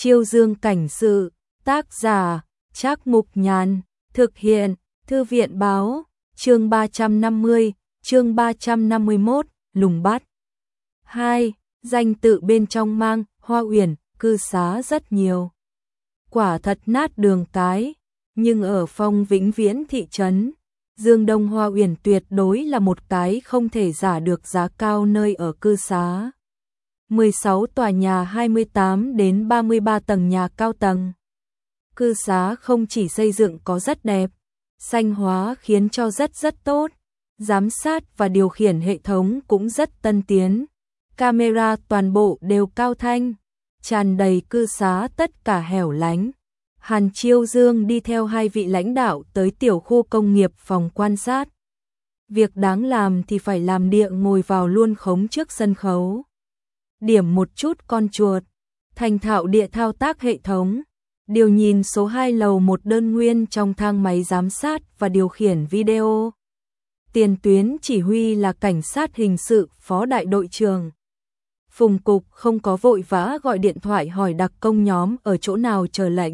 Chiêu Dương cảnh sự, tác giả, Trác Mục Nhàn, thực hiện, Thư viện báo, chương 350, chương 351, lùng bắt. 2. Danh tự bên trong mang, Hoa Uyển, cư xá rất nhiều. Quả thật nát đường cái, nhưng ở Phong Vĩnh Viễn thị trấn, Dương Đông Hoa Uyển tuyệt đối là một cái không thể giả được giá cao nơi ở cư xá. 16 tòa nhà 28 đến 33 tầng nhà cao tầng. Cư xá không chỉ xây dựng có rất đẹp, xanh hóa khiến cho rất tốt, giám sát và điều khiển hệ thống cũng rất tân tiến. Camera toàn bộ đều cao thanh, tràn đầy cư xá tất cả hẻo lánh. Hàn Chiêu Dương đi theo hai vị lãnh đạo tới tiểu khu công nghiệp phòng quan sát. Việc đáng làm thì phải làm, địa ngồi vào luôn khống trước sân khấu. Điểm một chút con chuột, thành thạo địa thao tác hệ thống, điều nhìn số 2 lầu 1 đơn nguyên trong thang máy giám sát và điều khiển video. Tiền tuyến chỉ huy là cảnh sát hình sự phó đại đội trưởng. Phùng Cục không có vội vã gọi điện thoại hỏi đặc công nhóm ở chỗ nào chờ lệnh.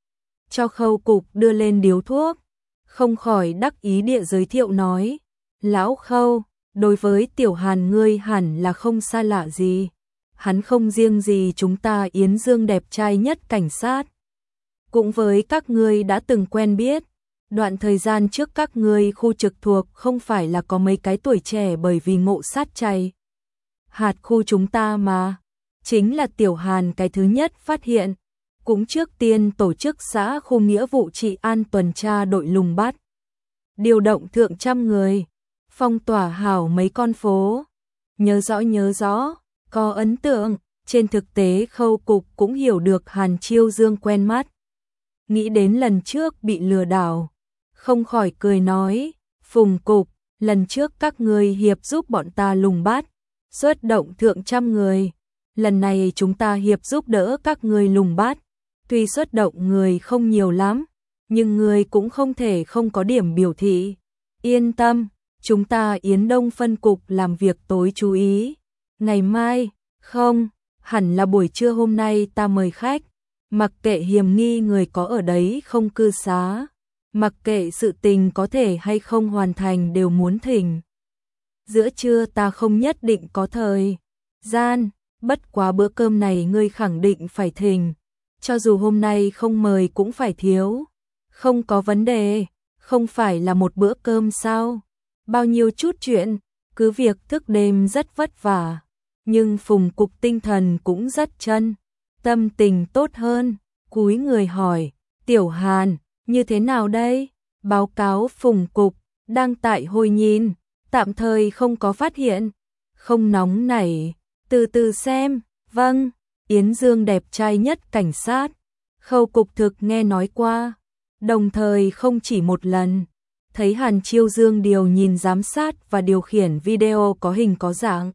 Cho Khâu Cục đưa lên điếu thuốc, không khỏi đắc ý địa giới thiệu nói: Lão Khâu, đối với Tiểu Hàn ngươi hẳn là không xa lạ gì. Hắn không riêng gì chúng ta Yến Dương đẹp trai nhất cảnh sát. Cũng với các ngươi đã từng quen biết, đoạn thời gian trước các ngươi khu trực thuộc không phải là có mấy cái tuổi trẻ bởi vì ngộ sát chay hạt khu chúng ta mà. Chính là Tiểu Hàn cái thứ nhất phát hiện, cũng trước tiên tổ chức xã khu nghĩa vụ trị an tuần tra đội lùng bắt. Điều động thượng trăm người, phong tỏa hảo mấy con phố. Nhớ rõ, có ấn tượng. Trên thực tế Khâu Cục cũng hiểu được Hàn Chiêu Dương quen mắt. Nghĩ đến lần trước bị lừa đảo, không khỏi cười nói: Phùng Cục, lần trước các ngươi hiệp giúp bọn ta lùng bắt, xuất động thượng trăm người. Lần này chúng ta hiệp giúp đỡ các ngươi lùng bắt. Tuy xuất động người không nhiều lắm, nhưng người cũng không thể không có điểm biểu thị. Yên tâm, chúng ta Yến Đông phân cục làm việc tối chú ý. Ngày mai, không, hẳn là buổi trưa hôm nay ta mời khách. Mặc kệ hiểm nghi người có ở đấy không cư xá, mặc kệ sự tình có thể hay không hoàn thành đều muốn thỉnh. Giữa trưa ta không nhất định có thời gian, bất quá bữa cơm này ngươi khẳng định phải thỉnh. Cho dù hôm nay không mời cũng phải thiếu. Không có vấn đề, không phải là một bữa cơm sao? Bao nhiêu chút chuyện, cứ việc thức đêm rất vất vả. Nhưng Phùng Cục tinh thần cũng rất chân, tâm tình tốt hơn, cúi người hỏi: Tiểu Hàn, như thế nào đây? Báo cáo Phùng Cục, đang tại hồi nhìn, tạm thời không có phát hiện. Không nóng nảy, từ từ xem. Vâng. Yến Dương đẹp trai nhất cảnh sát, Khâu Cục thực nghe nói qua, đồng thời không chỉ một lần. Thấy Hàn Chiêu Dương điều nhìn giám sát và điều khiển video có hình có dạng.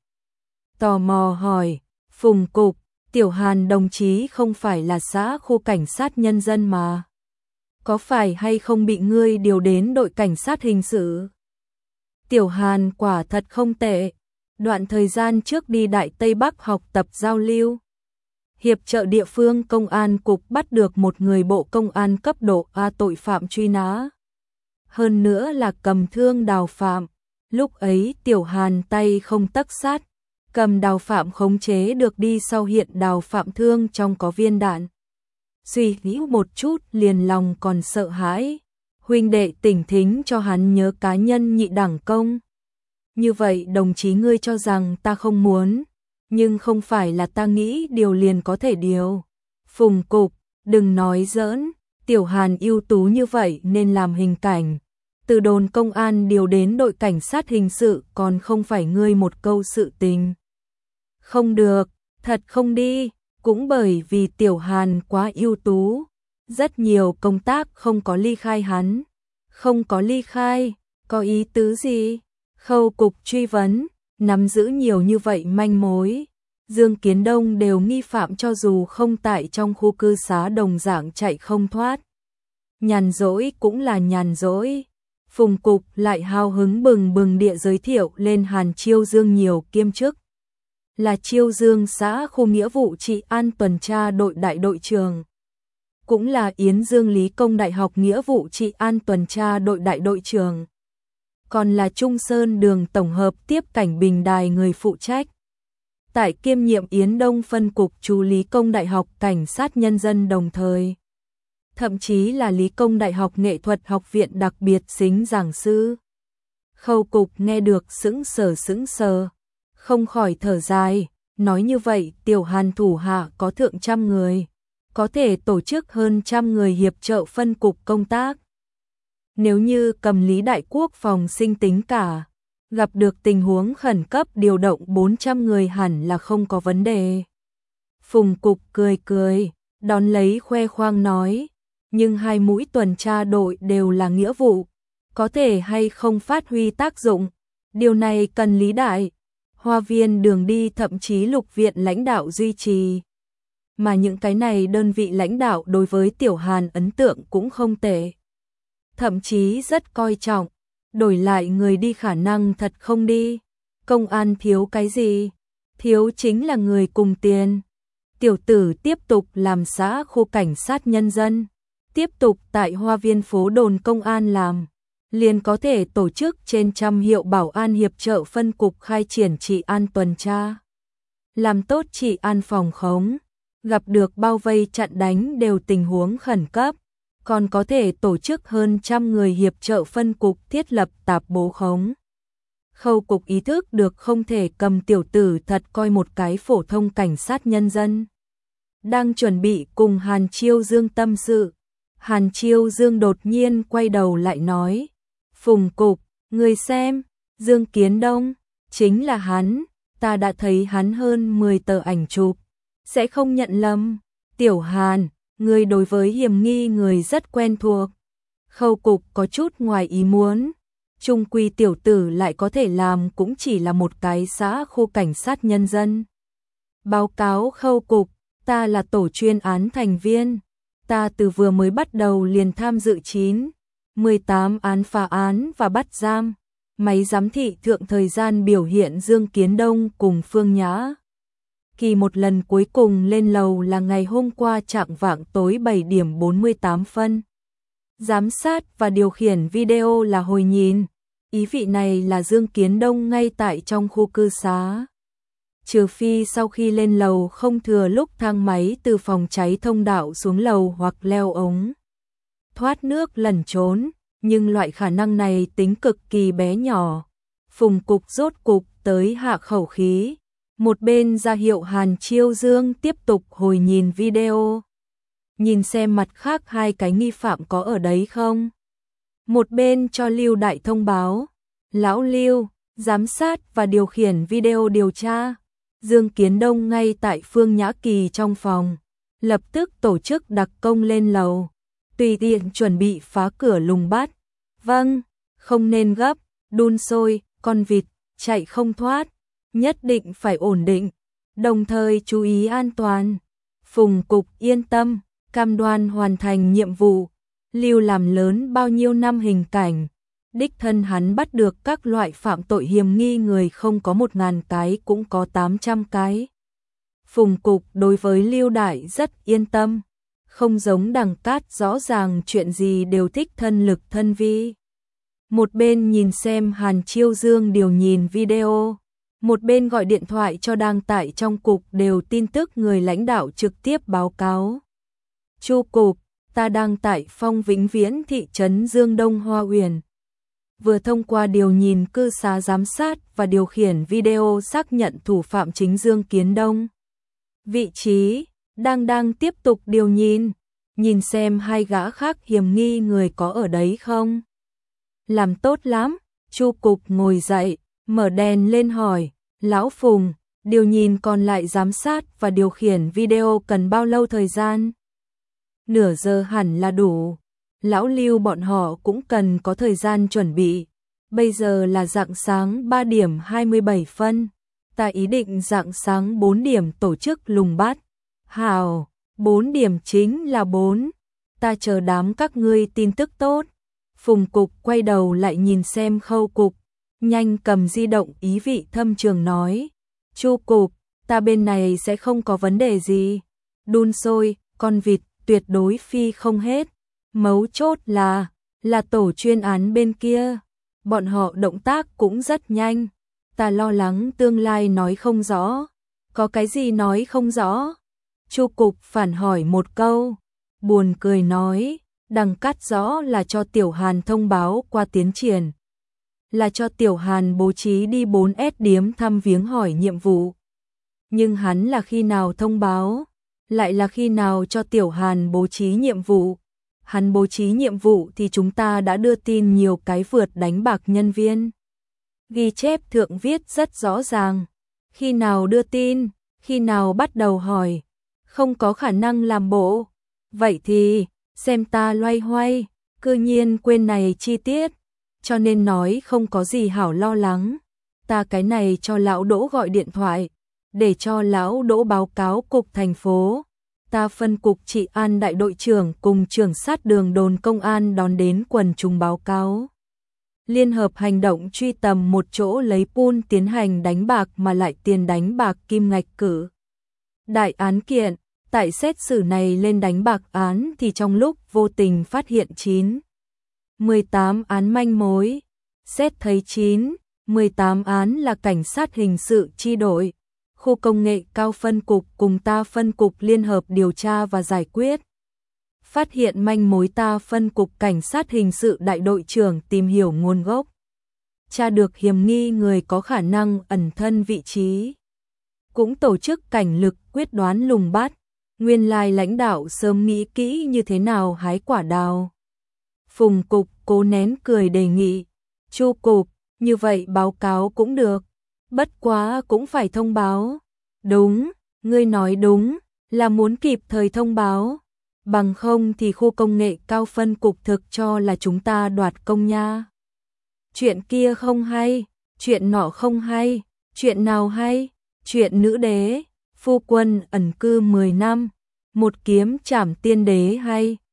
Tò mò hỏi: Phùng Cục, Tiểu Hàn đồng chí không phải là xã khu cảnh sát nhân dân mà? Có phải hay không bị ngươi điều đến đội cảnh sát hình sự? Tiểu Hàn quả thật không tệ. Đoạn thời gian trước đi Đại Tây Bắc học tập giao lưu, hiệp trợ địa phương công an cục bắt được một người bộ công an cấp độ A tội phạm truy nã. Hơn nữa là cầm thương đào phạm. Lúc ấy Tiểu Hàn tay không tấc sắt, cầm đào phạm khống chế được đi, sau hiện đào phạm thương trong có viên đạn. Suy nghĩ một chút liền lòng còn sợ hãi. Huynh đệ tỉnh thính cho hắn nhớ cá nhân nhị đẳng công. Như vậy đồng chí ngươi cho rằng ta không muốn, nhưng không phải là ta nghĩ điều liền có thể điều. Phùng Cục, đừng nói giỡn, Tiểu Hàn ưu tú như vậy nên làm hình cảnh. Từ đồn công an điều đến đội cảnh sát hình sự còn không phải ngươi một câu sự tình. Không được, thật không đi, cũng bởi vì Tiểu Hàn quá ưu tú. Rất nhiều công tác không có ly khai hắn. Không có ly khai, có ý tứ gì? Khâu Cục truy vấn, nắm giữ nhiều như vậy manh mối. Dương Kiến Đông đều nghi phạm, cho dù không tại trong khu cư xá đồng dạng chạy không thoát. Nhàn rỗi cũng là nhàn rỗi. Phùng Cục lại hào hứng bừng bừng địa giới thiệu lên Hàn Chiêu Dương nhiều kiêm chức. là Chiêu Dương xã khu nghĩa vụ trị an tuần tra đội đại đội trưởng, cũng là Yến Dương Lý Công Đại học nghĩa vụ trị an tuần tra đội đại đội trưởng, còn là Trung Sơn Đường tổng hợp tiếp cảnh Bình Đài người phụ trách. Tại kiêm nhiệm Yến Đông phân cục chú Lý Công Đại học Cảnh sát Nhân dân đồng thời. Thậm chí là Lý Công Đại học Nghệ thuật học viện đặc biệt xính giảng sư. Khâu cục nghe được sững sờ, không khỏi thở dài, nói như vậy Tiểu Hàn thủ hạ có thượng trăm người, có thể tổ chức hơn trăm người hiệp trợ phân cục công tác. Nếu như cầm Lý Đại Quốc phòng sinh tính cả, gặp được tình huống khẩn cấp điều động 400 người hẳn là không có vấn đề. Phùng cục cười, đón lấy khoe khoang nói, nhưng hai mũi tuần tra đội đều là nghĩa vụ, có thể hay không phát huy tác dụng, điều này cần Lý Đại, Hoa viên đường đi thậm chí Lục viện lãnh đạo duy trì. Mà những cái này đơn vị lãnh đạo đối với Tiểu Hàn ấn tượng cũng không tệ. Thậm chí rất coi trọng, đổi lại người đi khả năng thật không đi. Công an thiếu cái gì? Thiếu chính là người cùng tiền. Tiểu tử tiếp tục làm xã khu cảnh sát nhân dân, tiếp tục tại Hoa viên phố đồn công an làm, liền có thể tổ chức trên trăm hiệu bảo an hiệp trợ phân cục khai triển trị an tuần tra. Làm tốt trị an phòng khống, gặp được bao vây chặn đánh đều tình huống khẩn cấp, còn có thể tổ chức hơn trăm người hiệp trợ phân cục thiết lập tạp bố khống. Khâu cục ý thức được không thể cầm tiểu tử thật coi một cái phổ thông cảnh sát nhân dân. Đang chuẩn bị cùng Hàn Chiêu Dương tâm sự, Hàn Chiêu Dương đột nhiên quay đầu lại nói, Phùng cục, người xem, Dương Kiến Đông, chính là hắn, ta đã thấy hắn hơn 10 tờ ảnh chụp, sẽ không nhận lầm. Tiểu Hàn, người đối với hiểm nghi người rất quen thuộc. Khâu cục có chút ngoài ý muốn, chung quy tiểu tử lại có thể làm cũng chỉ là một cái xã khu cảnh sát nhân dân. Báo cáo khâu cục, ta là tổ chuyên án thành viên, ta từ vừa mới bắt đầu liền tham dự 18 án phá án và bắt giam. Máy giám thị thượng thời gian biểu hiện Dương Kiến Đông cùng Phương Nhã Kỳ một lần cuối cùng lên lầu là ngày hôm qua chạng vạng tối 7 điểm 48 phân. Giám sát và điều khiển video là hồi nhìn, ý vị này là Dương Kiến Đông ngay tại trong khu cư xá. Trừ phi sau khi lên lầu không thừa lúc thang máy từ phòng cháy thông đạo xuống lầu hoặc leo ống thoát nước lẩn trốn, nhưng loại khả năng này tính cực kỳ bé nhỏ. Phùng cục rốt cục tới hạ khẩu khí, một bên ra hiệu Hàn Chiêu Dương tiếp tục hồi nhìn video, nhìn xem mặt khác hai cái nghi phạm có ở đấy không. Một bên cho Lưu Đại thông báo, lão Lưu, giám sát và điều khiển video điều tra. Dương Kiến Đông ngay tại Phương Nhã Kỳ trong phòng, lập tức tổ chức đặc công lên lầu, tùy tiện chuẩn bị phá cửa lùng bắt. Vâng, không nên gấp, đun sôi, con vịt, chạy không thoát, nhất định phải ổn định, đồng thời chú ý an toàn. Phùng cục yên tâm, cam đoan hoàn thành nhiệm vụ. Lưu làm lớn bao nhiêu năm hình cảnh, đích thân hắn bắt được các loại phạm tội hiểm nghi người không có 1000 cái cũng có 800 cái. Phùng cục đối với Lưu Đại rất yên tâm, không giống Đằng Cát rõ ràng chuyện gì đều thích thân lực thân vi. Một bên nhìn xem Hàn Chiêu Dương điều nhìn video, một bên gọi điện thoại cho đang tại trong cục đều tin tức người lãnh đạo trực tiếp báo cáo. Chu cục, ta đang tại Phong Vĩnh Viễn thị trấn Dương Đông Hoa Uyển. Vừa thông qua điều nhìn cư xá giám sát và điều khiển video xác nhận thủ phạm chính Dương Kiến Đông. Vị trí, đang tiếp tục điều nhìn xem hai gã khác hiểm nghi người có ở đấy không. Làm tốt lắm, Chu cục ngồi dậy, mở đèn lên hỏi, lão Phùng, điều nhìn còn lại giám sát và điều khiển video cần bao lâu thời gian? Nửa giờ hẳn là đủ. Lão Lưu bọn họ cũng cần có thời gian chuẩn bị. Bây giờ là rạng sáng 3 điểm 27 phân. Ta ý định rạng sáng 4 điểm tổ chức lùng bắt. Hào, 4 điểm chính là 4. Ta chờ đám các ngươi tin tức tốt. Phùng cục quay đầu lại nhìn xem Khâu cục, nhanh cầm di động ý vị thâm trường nói. Chu cục, ta bên này sẽ không có vấn đề gì. Đun sôi, con vịt, tuyệt đối phi không hết. Mấu chốt là tổ chuyên án bên kia. Bọn họ động tác cũng rất nhanh. Ta lo lắng tương lai nói không rõ. Có cái gì nói không rõ? Chu cục phản hỏi một câu. Buồn cười nói, đằng cắt rõ là cho Tiểu Hàn thông báo qua tiến triển. Là cho Tiểu Hàn bố trí đi 4S điếm thăm viếng hỏi nhiệm vụ. Nhưng hắn là khi nào thông báo? Lại là khi nào cho Tiểu Hàn bố trí nhiệm vụ? Hắn bố trí nhiệm vụ thì chúng ta đã đưa tin nhiều cái vượt đánh bạc nhân viên. Ghi chép thượng viết rất rõ ràng. Khi nào đưa tin, khi nào bắt đầu hỏi. Không có khả năng làm bộ. Vậy thì, xem ta loay hoay, cư nhiên quên này chi tiết. Cho nên nói không có gì hảo lo lắng. Ta cái này cho lão Đỗ gọi điện thoại, để cho lão Đỗ báo cáo cục thành phố. Ta phân cục trị an đại đội trưởng cùng trưởng sát đường đồn công an đón đến quần chúng báo cáo. Liên hợp hành động truy tầm một chỗ lấy pool tiến hành đánh bạc mà lại tiền đánh bạc kim ngạch cử. Đại án kiện, tại xét xử này lên đánh bạc án thì trong lúc vô tình phát hiện 18 án manh mối. Xét thấy 18 án là cảnh sát hình sự chi đội. Khu công nghệ cao phân cục cùng ta phân cục liên hợp điều tra và giải quyết. Phát hiện manh mối ta phân cục cảnh sát hình sự đại đội trưởng tìm hiểu nguồn gốc. Tra được hiểm nghi người có khả năng ẩn thân vị trí. Cũng tổ chức cảnh lực quyết đoán lùng bắt. Nguyên lai lãnh đạo sớm nghĩ kỹ như thế nào hái quả đào. Phùng cục cố nén cười đề nghị. Chu cục, như vậy báo cáo cũng được. Bất quá cũng phải thông báo. Đúng, ngươi nói đúng, là muốn kịp thời thông báo. Bằng không thì khu công nghệ cao phân cục thực cho là chúng ta đoạt công nha. Chuyện kia không hay, chuyện nọ không hay, chuyện nào hay? Chuyện nữ đế, phu quân ẩn cư 10 năm, một kiếm trảm tiên đế hay.